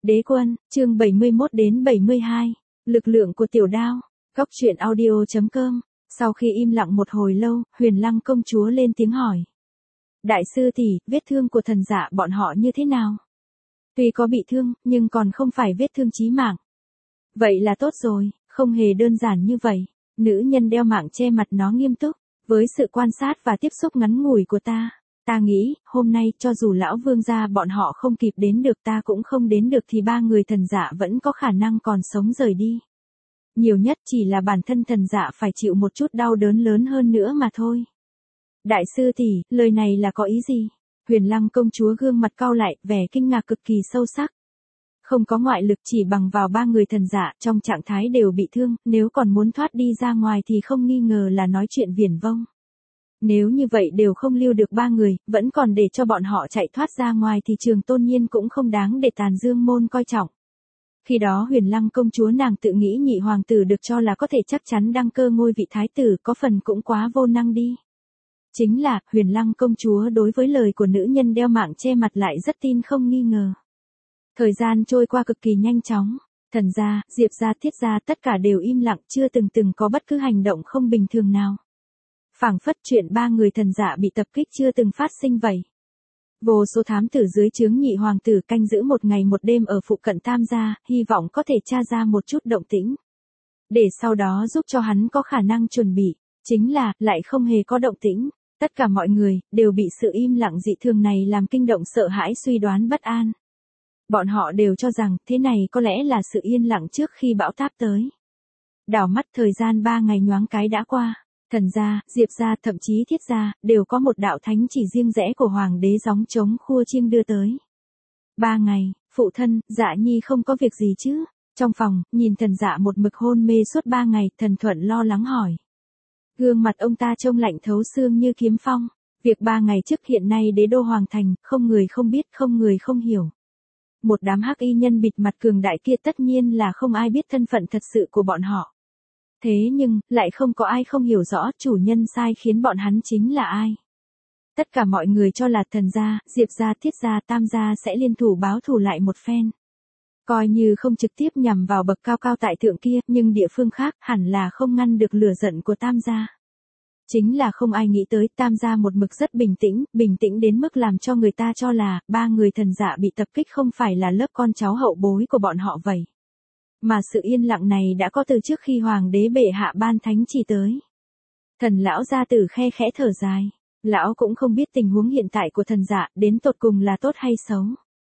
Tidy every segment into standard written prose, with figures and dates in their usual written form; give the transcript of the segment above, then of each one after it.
Đế quân, chương 71 đến 72. Lực lượng của tiểu đao. Góc truyện audio.com. Sau khi im lặng một hồi lâu, Huyền Lăng công chúa lên tiếng hỏi. Đại sư tỷ, vết thương của thần dạ bọn họ như thế nào? Tuy có bị thương, nhưng còn không phải vết thương chí mạng. Vậy là tốt rồi, không hề đơn giản như vậy. Nữ nhân đeo mạng che mặt nó nghiêm túc. Với sự quan sát và tiếp xúc ngắn ngủi của ta nghĩ, hôm nay cho dù lão vương gia bọn họ không kịp đến được ta cũng không đến được thì ba người thần dạ vẫn có khả năng còn sống rời đi. Nhiều nhất chỉ là bản thân thần dạ phải chịu một chút đau đớn lớn hơn nữa mà thôi. Đại sư tỷ, lời này là có ý gì? Huyền Lăng công chúa gương mặt cau lại, vẻ kinh ngạc cực kỳ sâu sắc. Không có ngoại lực, chỉ bằng vào ba người thần dạ trong trạng thái đều bị thương, nếu còn muốn thoát đi ra ngoài thì không nghi ngờ là nói chuyện viển vông. Nếu như vậy đều không lưu được ba người, vẫn còn để cho bọn họ chạy thoát ra ngoài thì Trường Tôn Nhiên cũng không đáng để Tàn Dương môn coi trọng. Khi đó Huyền Lăng công chúa nàng tự nghĩ nhị hoàng tử được cho là có thể chắc chắn đăng cơ ngôi vị thái tử, có phần cũng quá vô năng đi. Chính là, Huyền Lăng công chúa đối với lời của nữ nhân đeo mạng che mặt lại rất tin không nghi ngờ. Thời gian trôi qua cực kỳ nhanh chóng, thần gia, Diệp gia, Thiết gia tất cả đều im lặng, chưa từng có bất cứ hành động không bình thường nào. Phảng phất chuyện ba người thần dạ bị tập kích chưa từng phát sinh vậy. Vô số thám tử dưới trướng nhị hoàng tử canh giữ một ngày một đêm ở phụ cận Tam gia, hy vọng có thể tra ra một chút động tĩnh. Để sau đó giúp cho hắn có khả năng chuẩn bị, chính là, lại không hề có động tĩnh. Tất cả mọi người, đều bị sự im lặng dị thường này làm kinh động sợ hãi suy đoán bất an. Bọn họ đều cho rằng, thế này có lẽ là sự yên lặng trước khi bão táp tới. Đảo mắt thời gian 3 ngày nhoáng cái đã qua. Thần gia, Diệp gia, thậm chí Thiết gia, đều có một đạo thánh chỉ riêng rẽ của hoàng đế gióng trống khua chiêng đưa tới. 3 ngày, phụ thân, Dạ Nhi không có việc gì chứ? Trong phòng, nhìn thần dạ một mực hôn mê suốt 3 ngày, Thần Thuận lo lắng hỏi. Gương mặt ông ta trông lạnh thấu xương như kiếm phong. Việc 3 ngày trước hiện nay đế đô hoàng thành, không người không biết, không người không hiểu. Một đám hắc y nhân bịt mặt cường đại kia tất nhiên là không ai biết thân phận thật sự của bọn họ. Thế nhưng, lại không có ai không hiểu rõ chủ nhân sai khiến bọn hắn chính là ai. Tất cả mọi người cho là thần gia, Diệp gia, Thiết gia, Tam gia sẽ liên thủ báo thù lại một phen. Coi như không trực tiếp nhằm vào bậc cao cao tại thượng kia, nhưng địa phương khác hẳn là không ngăn được lửa giận của Tam gia. Chính là không ai nghĩ tới Tam gia một mực rất bình tĩnh đến mức làm cho người ta cho là ba người thần dạ bị tập kích không phải là lớp con cháu hậu bối của bọn họ vậy. Mà sự yên lặng này đã có từ trước khi hoàng đế bệ hạ ban thánh chỉ tới. Thần lão gia tử khe khẽ thở dài. Lão cũng không biết tình huống hiện tại của thần dạ đến tột cùng là tốt hay xấu.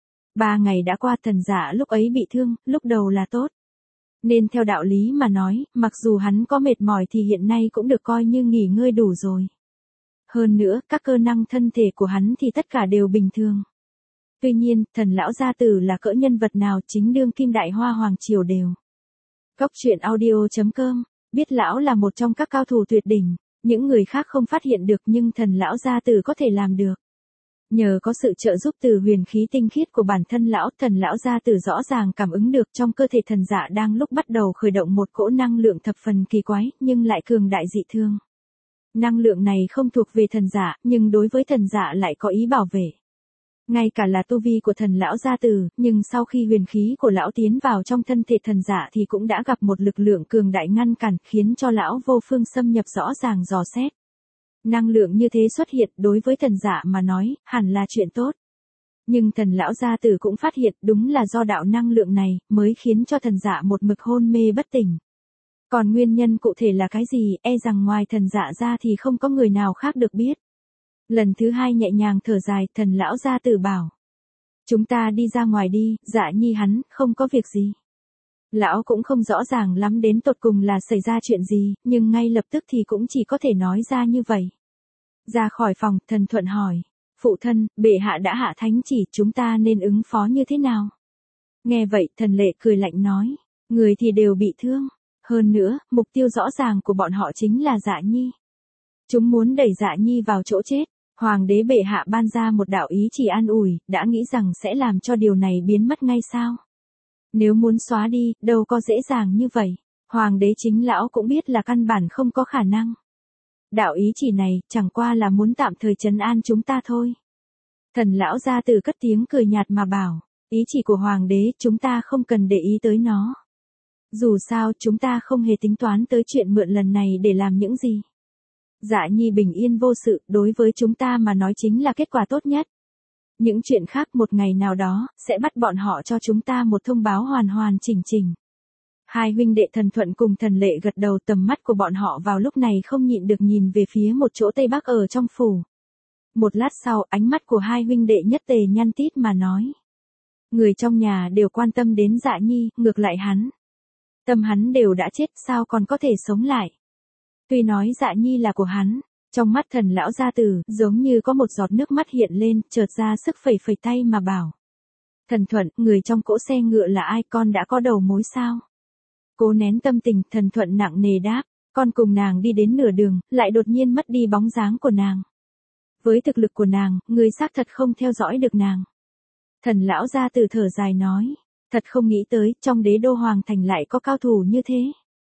3 ngày đã qua, thần dạ lúc ấy bị thương, lúc đầu là tốt. Nên theo đạo lý mà nói, mặc dù hắn có mệt mỏi thì hiện nay cũng được coi như nghỉ ngơi đủ rồi. Hơn nữa, các cơ năng thân thể của hắn thì tất cả đều bình thường. Tuy nhiên, thần lão gia tử là cỡ nhân vật nào chính đương kim đại hoa hoàng triều đều. Góc truyện audio.com, biết lão là một trong các cao thủ tuyệt đỉnh, những người khác không phát hiện được nhưng thần lão gia tử có thể làm được. Nhờ có sự trợ giúp từ huyền khí tinh khiết của bản thân lão, thần lão gia tử rõ ràng cảm ứng được trong cơ thể thần dạ đang lúc bắt đầu khởi động một cỗ năng lượng thập phần kỳ quái, nhưng lại cường đại dị thương. Năng lượng này không thuộc về thần dạ, nhưng đối với thần dạ lại có ý bảo vệ. Ngay cả là tu vi của thần lão gia tử, nhưng sau khi huyền khí của lão tiến vào trong thân thể thần dạ thì cũng đã gặp một lực lượng cường đại ngăn cản, khiến cho lão vô phương xâm nhập rõ ràng dò xét. Năng lượng như thế xuất hiện đối với thần dạ mà nói, hẳn là chuyện tốt. Nhưng thần lão gia tử cũng phát hiện đúng là do đạo năng lượng này mới khiến cho thần dạ một mực hôn mê bất tỉnh. Còn nguyên nhân cụ thể là cái gì, e rằng ngoài thần dạ ra thì không có người nào khác được biết. Lần thứ 2 nhẹ nhàng thở dài, thần lão gia tử bảo. Chúng ta đi ra ngoài đi, Dạ Nhi hắn, không có việc gì. Lão cũng không rõ ràng lắm đến tột cùng là xảy ra chuyện gì, nhưng ngay lập tức thì cũng chỉ có thể nói ra như vậy. Ra khỏi phòng, Thần Thuận hỏi. Phụ thân, bệ hạ đã hạ thánh chỉ, chúng ta nên ứng phó như thế nào? Nghe vậy, thần lệ cười lạnh nói. Người thì đều bị thương. Hơn nữa, mục tiêu rõ ràng của bọn họ chính là Dạ Nhi. Chúng muốn đẩy Dạ Nhi vào chỗ chết. Hoàng đế bệ hạ ban ra một đạo ý chỉ an ủi, đã nghĩ rằng sẽ làm cho điều này biến mất ngay sao? Nếu muốn xóa đi, đâu có dễ dàng như vậy. Hoàng đế chính lão cũng biết là căn bản không có khả năng. Đạo ý chỉ này, chẳng qua là muốn tạm thời trấn an chúng ta thôi. Thần lão gia tử cất tiếng cười nhạt mà bảo. Ý chỉ của hoàng đế chúng ta không cần để ý tới nó. Dù sao chúng ta không hề tính toán tới chuyện mượn lần này để làm những gì. Dạ Nhi bình yên vô sự đối với chúng ta mà nói chính là kết quả tốt nhất. Những chuyện khác một ngày nào đó sẽ bắt bọn họ cho chúng ta một thông báo hoàn hoàn chỉnh chỉnh. Hai huynh đệ Thần Thuận cùng Thần Lệ gật đầu, tầm mắt của bọn họ vào lúc này không nhịn được nhìn về phía một chỗ tây bắc ở trong phủ. Một lát sau ánh mắt của hai huynh đệ Nhất Tề nhăn tít mà nói. Người trong nhà đều quan tâm đến Dạ Nhi, ngược lại hắn. Tâm hắn đều đã chết sao còn có thể sống lại. Tuy nói Dạ Nhi là của hắn, trong mắt Thần lão gia tử giống như có một giọt nước mắt hiện lên, chợt ra sức phẩy phẩy tay mà bảo. Thần Thuận, người trong cỗ xe ngựa là ai, con đã có đầu mối sao? Cố nén tâm tình, Thần Thuận nặng nề đáp, con cùng nàng đi đến nửa đường, lại đột nhiên mất đi bóng dáng của nàng. Với thực lực của nàng, người xác thật không theo dõi được nàng. Thần lão gia tử thở dài nói, thật không nghĩ tới, trong đế đô hoàng thành lại có cao thủ như thế.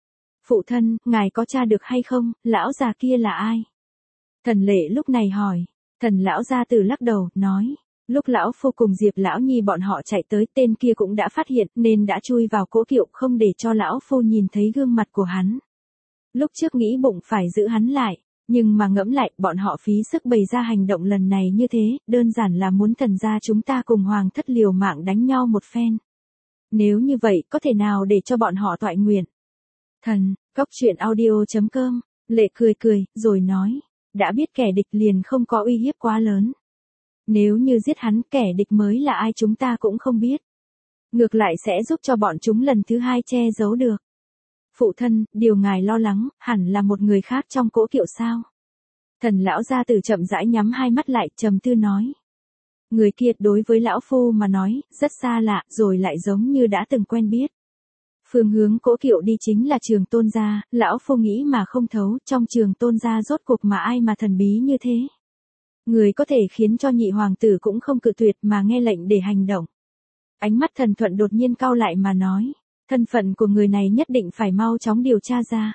Phụ thân, ngài có tra được hay không, lão già kia là ai? Thần Lệ lúc này hỏi, Thần lão gia tử lắc đầu, nói, lúc lão phu cùng Diệp lão nhi bọn họ chạy tới, tên kia cũng đã phát hiện nên đã chui vào cỗ kiệu không để cho lão phu nhìn thấy gương mặt của hắn. Lúc trước nghĩ bụng phải giữ hắn lại, nhưng mà ngẫm lại, bọn họ phí sức bày ra hành động lần này như thế, đơn giản là muốn thần gia chúng ta cùng hoàng thất liều mạng đánh nhau một phen. Nếu như vậy, có thể nào để cho bọn họ toại nguyện? Thần, Góc.audio.com, Lệ cười cười, rồi nói, đã biết kẻ địch liền không có uy hiếp quá lớn. Nếu như giết hắn, kẻ địch mới là ai chúng ta cũng không biết. Ngược lại sẽ giúp cho bọn chúng lần thứ hai che giấu được. Phụ thân, điều ngài lo lắng, hẳn là một người khác trong cỗ kiệu sao? Thần lão gia tử chậm rãi nhắm hai mắt lại, trầm tư nói. Người kia đối với lão phu mà nói, rất xa lạ, rồi lại giống như đã từng quen biết. Phương hướng cỗ kiệu đi chính là Trường Tôn gia, lão phu nghĩ mà không thấu, trong Trường Tôn gia rốt cuộc mà ai mà thần bí như thế. Người có thể khiến cho nhị hoàng tử cũng không cự tuyệt mà nghe lệnh để hành động. Ánh mắt Thần Thuận đột nhiên cau lại mà nói, thân phận của người này nhất định phải mau chóng điều tra ra.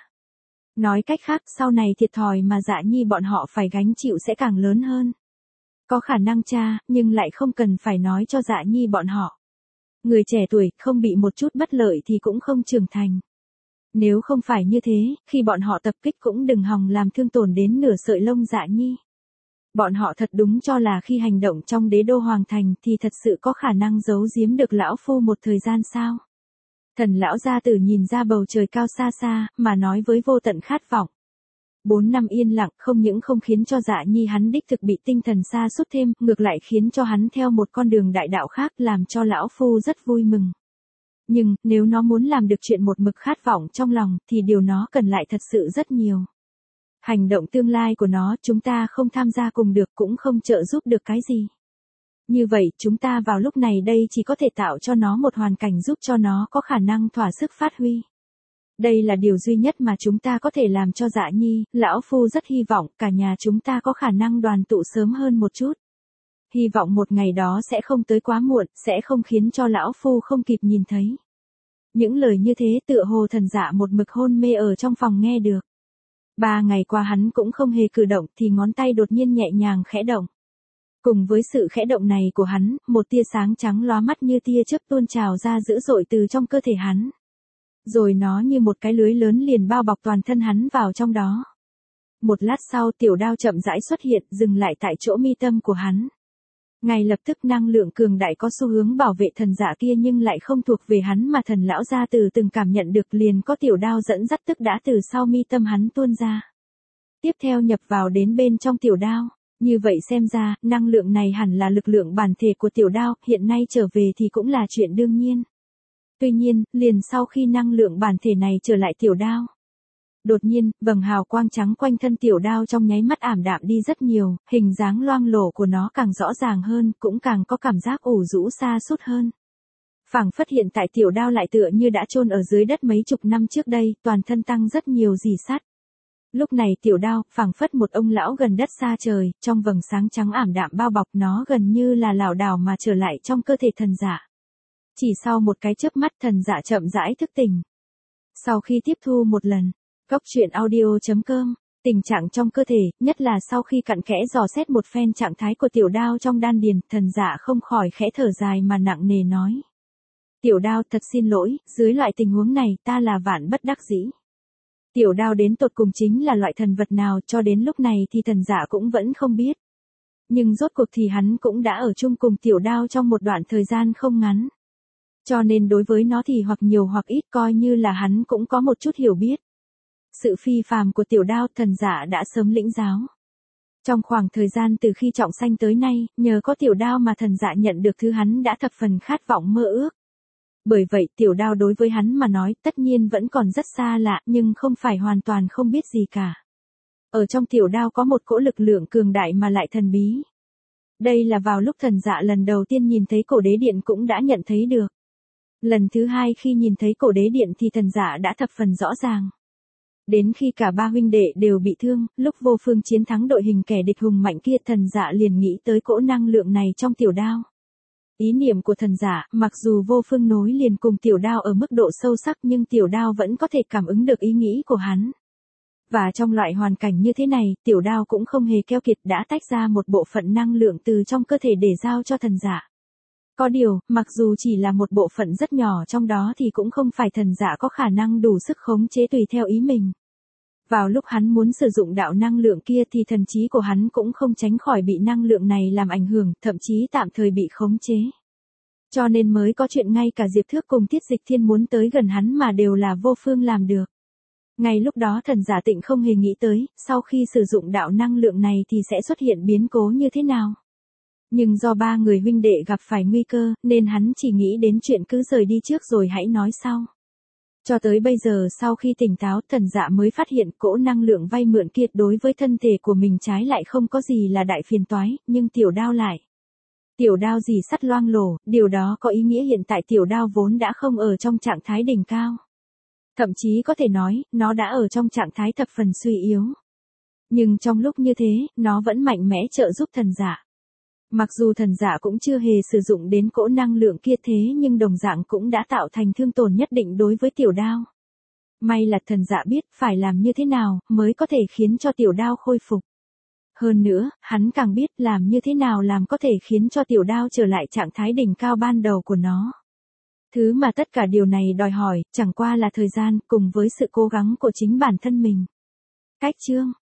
Nói cách khác, sau này thiệt thòi mà Dạ Nhi bọn họ phải gánh chịu sẽ càng lớn hơn. Có khả năng tra, nhưng lại không cần phải nói cho Dạ Nhi bọn họ. Người trẻ tuổi, không bị một chút bất lợi thì cũng không trưởng thành. Nếu không phải như thế, khi bọn họ tập kích cũng đừng hòng làm thương tổn đến nửa sợi lông Dạ Nhi. Bọn họ thật đúng cho là khi hành động trong đế đô hoàng thành thì thật sự có khả năng giấu giếm được lão phu một thời gian sao? Thần lão gia tử nhìn ra bầu trời cao xa xa, mà nói với vô tận khát vọng. 4 năm yên lặng không những không khiến cho Dạ Nhi hắn đích thực bị tinh thần sa sút thêm, ngược lại khiến cho hắn theo một con đường đại đạo khác, làm cho lão phu rất vui mừng. Nhưng, nếu nó muốn làm được chuyện một mực khát vọng trong lòng, thì điều nó cần lại thật sự rất nhiều. Hành động tương lai của nó chúng ta không tham gia cùng được, cũng không trợ giúp được cái gì. Như vậy chúng ta vào lúc này đây chỉ có thể tạo cho nó một hoàn cảnh giúp cho nó có khả năng thỏa sức phát huy. Đây là điều duy nhất mà chúng ta có thể làm cho Dạ Nhi, lão phu rất hy vọng cả nhà chúng ta có khả năng đoàn tụ sớm hơn một chút. Hy vọng một ngày đó sẽ không tới quá muộn, sẽ không khiến cho lão phu không kịp nhìn thấy. Những lời như thế tựa hồ Thần Dạ một mực hôn mê ở trong phòng nghe được. 3 ngày qua hắn cũng không hề cử động thì ngón tay đột nhiên nhẹ nhàng khẽ động. Cùng với sự khẽ động này của hắn, một tia sáng trắng lóa mắt như tia chớp tuôn trào ra dữ dội từ trong cơ thể hắn. Rồi nó như một cái lưới lớn liền bao bọc toàn thân hắn vào trong đó. Một lát sau tiểu đao chậm rãi xuất hiện, dừng lại tại chỗ mi tâm của hắn. Ngay lập tức năng lượng cường đại có xu hướng bảo vệ thần dạ kia nhưng lại không thuộc về hắn mà thần lão gia tử từng cảm nhận được, liền có tiểu đao dẫn dắt tức đã từ sau mi tâm hắn tuôn ra. Tiếp theo nhập vào đến bên trong tiểu đao. Như vậy xem ra, năng lượng này hẳn là lực lượng bản thể của tiểu đao, hiện nay trở về thì cũng là chuyện đương nhiên. Tuy nhiên, liền sau khi năng lượng bản thể này trở lại tiểu đao. Đột nhiên, vầng hào quang trắng quanh thân tiểu đao trong nháy mắt ảm đạm đi rất nhiều, hình dáng loang lổ của nó càng rõ ràng hơn, cũng càng có cảm giác ủ rũ xa sút hơn. Phảng phất hiện tại tiểu đao lại tựa như đã chôn ở dưới đất mấy chục năm trước đây, toàn thân tăng rất nhiều rỉ sắt. Lúc này tiểu đao, phảng phất một ông lão gần đất xa trời, trong vầng sáng trắng ảm đạm bao bọc nó gần như là lảo đảo mà trở lại trong cơ thể thần giả. Chỉ sau một cái chớp mắt thần giả chậm rãi thức tỉnh. Sau khi tiếp thu một lần, Góc.audio.com Tình trạng trong cơ thể, nhất là sau khi cặn kẽ dò xét một phen trạng thái của tiểu đao trong đan điền, Thần Dạ không khỏi khẽ thở dài mà nặng nề nói. Tiểu đao, thật xin lỗi, dưới loại tình huống này ta là vạn bất đắc dĩ. Tiểu đao đến tột cùng chính là loại thần vật nào, cho đến lúc này thì Thần Dạ cũng vẫn không biết. Nhưng rốt cuộc thì hắn cũng đã ở chung cùng tiểu đao trong một đoạn thời gian không ngắn. Cho nên đối với nó thì hoặc nhiều hoặc ít coi như là hắn cũng có một chút hiểu biết. Sự phi phàm của tiểu đao, Thần Dạ đã sớm lĩnh giáo. Trong khoảng thời gian từ khi trọng sanh tới nay, nhờ có tiểu đao mà Thần Dạ nhận được thứ hắn đã thập phần khát vọng mơ ước. Bởi vậy tiểu đao đối với hắn mà nói tất nhiên vẫn còn rất xa lạ, nhưng không phải hoàn toàn không biết gì cả. Ở trong tiểu đao có một cỗ lực lượng cường đại mà lại thần bí. Đây là vào lúc Thần Dạ lần đầu tiên nhìn thấy cổ đế điện cũng đã nhận thấy được. Lần thứ hai khi nhìn thấy cổ đế điện thì Thần Dạ đã thập phần rõ ràng. Đến khi cả ba huynh đệ đều bị thương, lúc Vô Phương chiến thắng đội hình kẻ địch hùng mạnh kia, Thần Dạ liền nghĩ tới cỗ năng lượng này trong tiểu đao. Ý niệm của Thần Dạ, mặc dù Vô Phương nối liền cùng tiểu đao ở mức độ sâu sắc nhưng tiểu đao vẫn có thể cảm ứng được ý nghĩ của hắn. Và trong loại hoàn cảnh như thế này, tiểu đao cũng không hề keo kiệt đã tách ra một bộ phận năng lượng từ trong cơ thể để giao cho Thần Dạ. Có điều, mặc dù chỉ là một bộ phận rất nhỏ trong đó thì cũng không phải Thần Dạ có khả năng đủ sức khống chế tùy theo ý mình. Vào lúc hắn muốn sử dụng đạo năng lượng kia thì thần trí của hắn cũng không tránh khỏi bị năng lượng này làm ảnh hưởng, thậm chí tạm thời bị khống chế. Cho nên mới có chuyện ngay cả Diệp Thước cùng Tiết Dịch Thiên muốn tới gần hắn mà đều là Vô Phương làm được. Ngay lúc đó Thần Dạ Tịnh không hề nghĩ tới, sau khi sử dụng đạo năng lượng này thì sẽ xuất hiện biến cố như thế nào. Nhưng do ba người huynh đệ gặp phải nguy cơ, nên hắn chỉ nghĩ đến chuyện cứ rời đi trước rồi hãy nói sau. Cho tới bây giờ sau khi tỉnh táo, Thần Dạ mới phát hiện cỗ năng lượng vay mượn kia đối với thân thể của mình trái lại không có gì là đại phiền toái, nhưng tiểu đao lại. Tiểu đao gì sắt loang lổ, điều đó có ý nghĩa hiện tại tiểu đao vốn đã không ở trong trạng thái đỉnh cao. Thậm chí có thể nói, nó đã ở trong trạng thái thập phần suy yếu. Nhưng trong lúc như thế, nó vẫn mạnh mẽ trợ giúp Thần Dạ. Mặc dù Thần Dạ cũng chưa hề sử dụng đến cỗ năng lượng kia thế nhưng đồng dạng cũng đã tạo thành thương tổn nhất định đối với tiểu đao. May là Thần Dạ biết phải làm như thế nào mới có thể khiến cho tiểu đao khôi phục. Hơn nữa, hắn càng biết làm như thế nào làm có thể khiến cho tiểu đao trở lại trạng thái đỉnh cao ban đầu của nó. Thứ mà tất cả điều này đòi hỏi, chẳng qua là thời gian cùng với sự cố gắng của chính bản thân mình. Cách chương